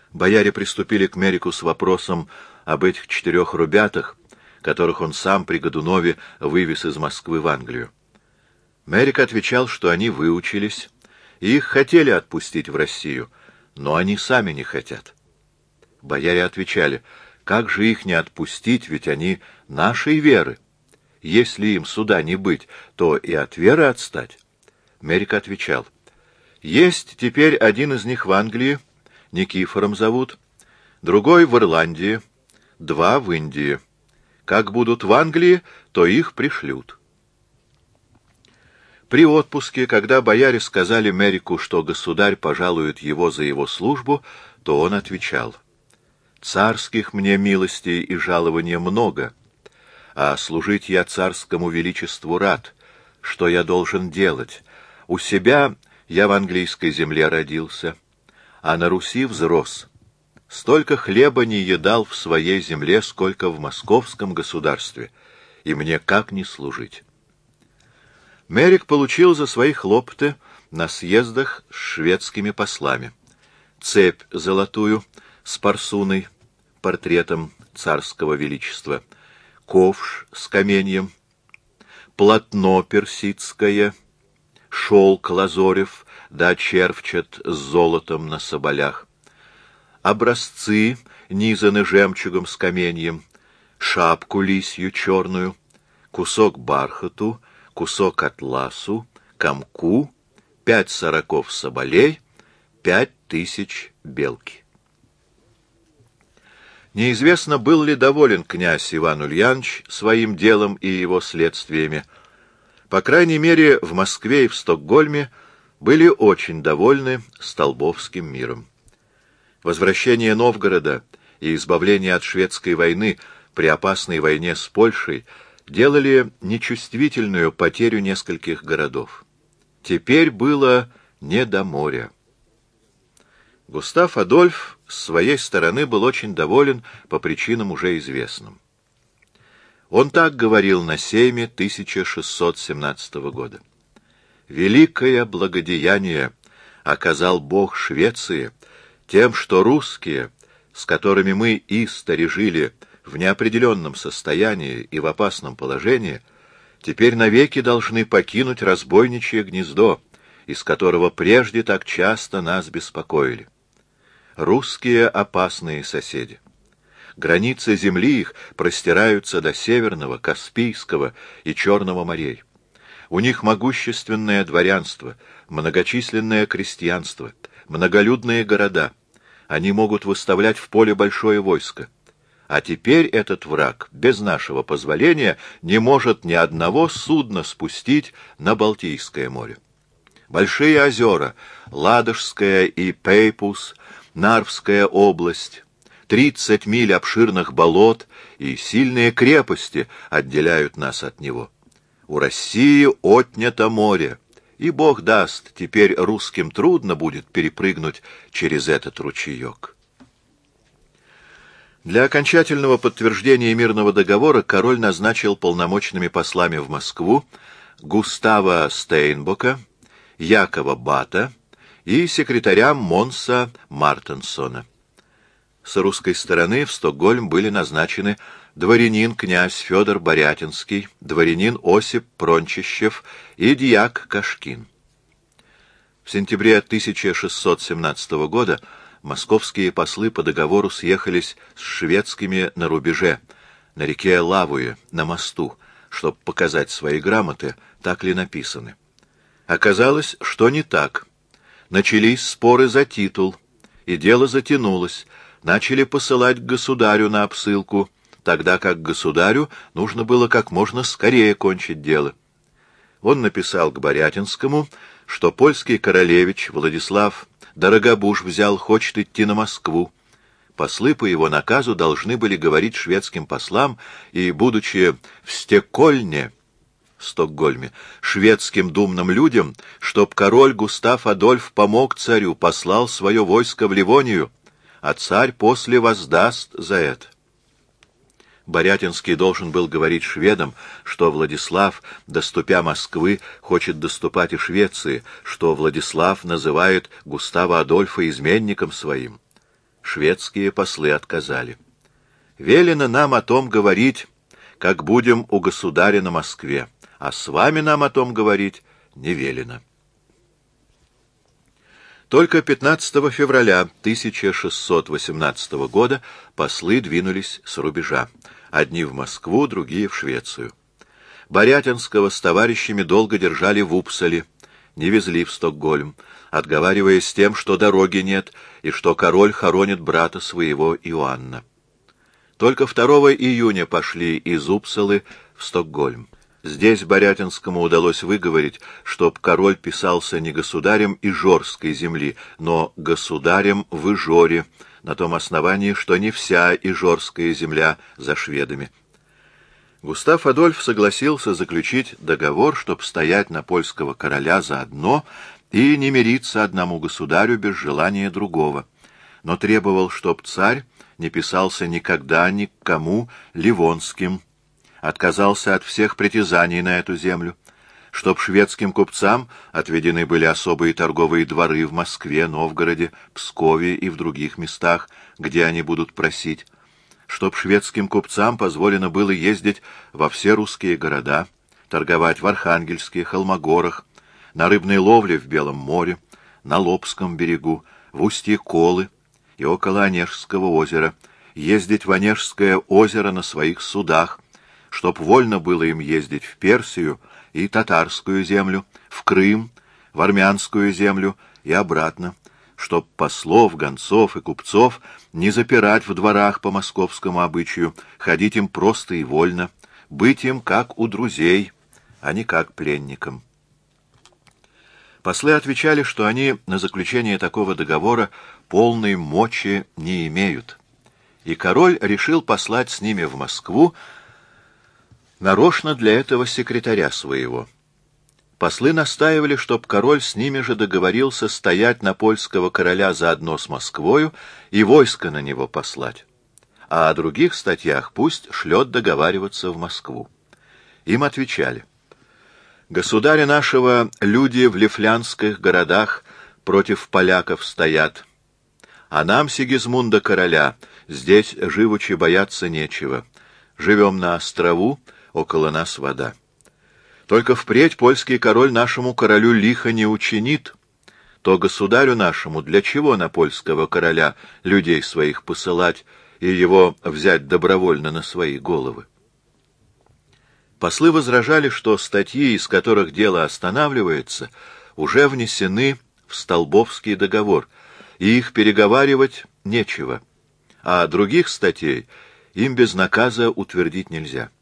Бояре приступили к Мерику с вопросом об этих 4 ребятах, которых он сам при Годунове вывез из Москвы в Англию. Мерик отвечал, что они выучились, и их хотели отпустить в Россию, но они сами не хотят. Бояре отвечали: как же их не отпустить, ведь они нашей веры. Если им суда не быть, то и от веры отстать. Мерик отвечал: есть теперь один из них в Англии, Никифором зовут, другой в Ирландии, 2 в Индии. Как будут в Англии, то их пришлют. При отпуске, когда бояре сказали Мерику, что государь пожалует его за его службу, то он отвечал: царских мне милостей и жалования много, а служить я царскому величеству рад. Что я должен делать? У себя я в английской земле родился, а на Руси взрос. Столько хлеба не едал в своей земле, сколько в московском государстве, и мне как не служить? Мерик получил за свои хлопоты на съездах с шведскими послами цепь золотую с парсуной, портретом царского величества, ковш с каменьем, полотно персидское, шелк лазорев да червчат с золотом на соболях, образцы низаны жемчугом с каменьем, шапку лисью черную, кусок бархату, кусок атласу, комку, 5 сороков соболей, 5000 белки. Неизвестно, был ли доволен князь Иван Ульянович своим делом и его следствиями. По крайней мере, в Москве и в Стокгольме были очень довольны Столбовским миром. Возвращение Новгорода и избавление от шведской войны при опасной войне с Польшей делали нечувствительную потерю нескольких городов. Теперь было не до моря. Густав Адольф с своей стороны был очень доволен по причинам уже известным. Он так говорил на сейме 1617 года. «Великое благодеяние оказал Бог Швеции тем, что русские, с которыми мы истори жили в неопределенном состоянии и в опасном положении, теперь навеки должны покинуть разбойничье гнездо, из которого прежде так часто нас беспокоили. Русские опасные соседи. Границы земли их простираются до Северного, Каспийского и Черного морей. У них могущественное дворянство, многочисленное крестьянство, многолюдные города. Они могут выставлять в поле большое войско. А теперь этот враг, без нашего позволения, не может ни одного судна спустить на Балтийское море. Большие озера, Ладожская и Пейпус, Нарвская область, 30 миль обширных болот и сильные крепости отделяют нас от него. У России отнято море, и Бог даст, теперь русским трудно будет перепрыгнуть через этот ручеек. Для окончательного подтверждения мирного договора король назначил полномочными послами в Москву Густава Стейнбока, Якова Бата и секретаря Монса Мартенсона. С русской стороны в Стокгольм были назначены дворянин князь Федор Борятинский, дворянин Осип Прончищев и дьяк Кашкин. В сентябре 1617 года московские послы по договору съехались с шведскими на рубеже, на реке Лавуе, на мосту, чтобы показать свои грамоты, так ли написаны. Оказалось, что не так. Начались споры за титул, и дело затянулось. Начали посылать к государю на обсылку, тогда как государю нужно было как можно скорее кончить дело. Он написал к Борятинскому, что польский королевич Владислав Дорогобуж хочет идти на Москву. Послы по его наказу должны были говорить шведским послам и, будучи в Стекольне, Стокгольме, шведским думным людям, чтоб король Густав Адольф помог царю, послал свое войско в Ливонию, а царь после воздаст за это. Борятинский должен был говорить шведам, что Владислав, доступя Москвы, хочет доступать и Швеции, что Владислав называет Густава Адольфа изменником своим. шведские послы отказали. Велено нам о том говорить, как будем у государя на Москве, а с вами нам о том говорить не велено. Только 15 февраля 1618 года послы двинулись с рубежа. Одни в Москву, другие в Швецию. Борятинского с товарищами долго держали в Упсале, не везли в Стокгольм, отговариваясь тем, что дороги нет и что король хоронит брата своего Иоанна. Только 2 июня пошли из Упсалы в Стокгольм. Здесь Борятинскому удалось выговорить, чтоб король писался не государем Ижорской земли, но государем в Ижоре, на том основании, что не вся Ижорская земля за шведами. Густав Адольф согласился заключить договор, чтоб стоять на польского короля заодно и не мириться одному государю без желания другого, но требовал, чтоб царь не писался никогда ни к кому ливонским, отказался от всех притязаний на эту землю, чтоб шведским купцам отведены были особые торговые дворы в Москве, Новгороде, Пскове и в других местах, где они будут просить, чтоб шведским купцам позволено было ездить во все русские города, торговать в Архангельске, Холмогорах, на рыбной ловле в Белом море, на Лобском берегу, в устье Колы и около Онежского озера, ездить в Онежское озеро на своих судах, чтоб вольно было им ездить в Персию и татарскую землю, в Крым, в армянскую землю и обратно, чтоб послов, гонцов и купцов не запирать в дворах по московскому обычаю, ходить им просто и вольно, быть им как у друзей, а не как пленникам. Послы отвечали, что они на заключение такого договора полной мочи не имеют, и король решил послать с ними в Москву нарочно для этого секретаря своего. Послы настаивали, чтоб король с ними же договорился стоять на польского короля заодно с Москвою и войско на него послать, а о других статьях пусть шлет договариваться в Москву. Им отвечали: «Государя нашего люди в лифлянских городах против поляков стоят, а нам, Сигизмунда короля, здесь живучи бояться нечего. Живем на острову, около нас вода. Только впредь польский король нашему королю лихо не учинит, то государю нашему для чего на польского короля людей своих посылать и его взять добровольно на свои головы?» Послы возражали, что статьи, из которых дело останавливается, уже внесены в Столбовский договор, и их переговаривать нечего, а других статей им без наказа утвердить нельзя.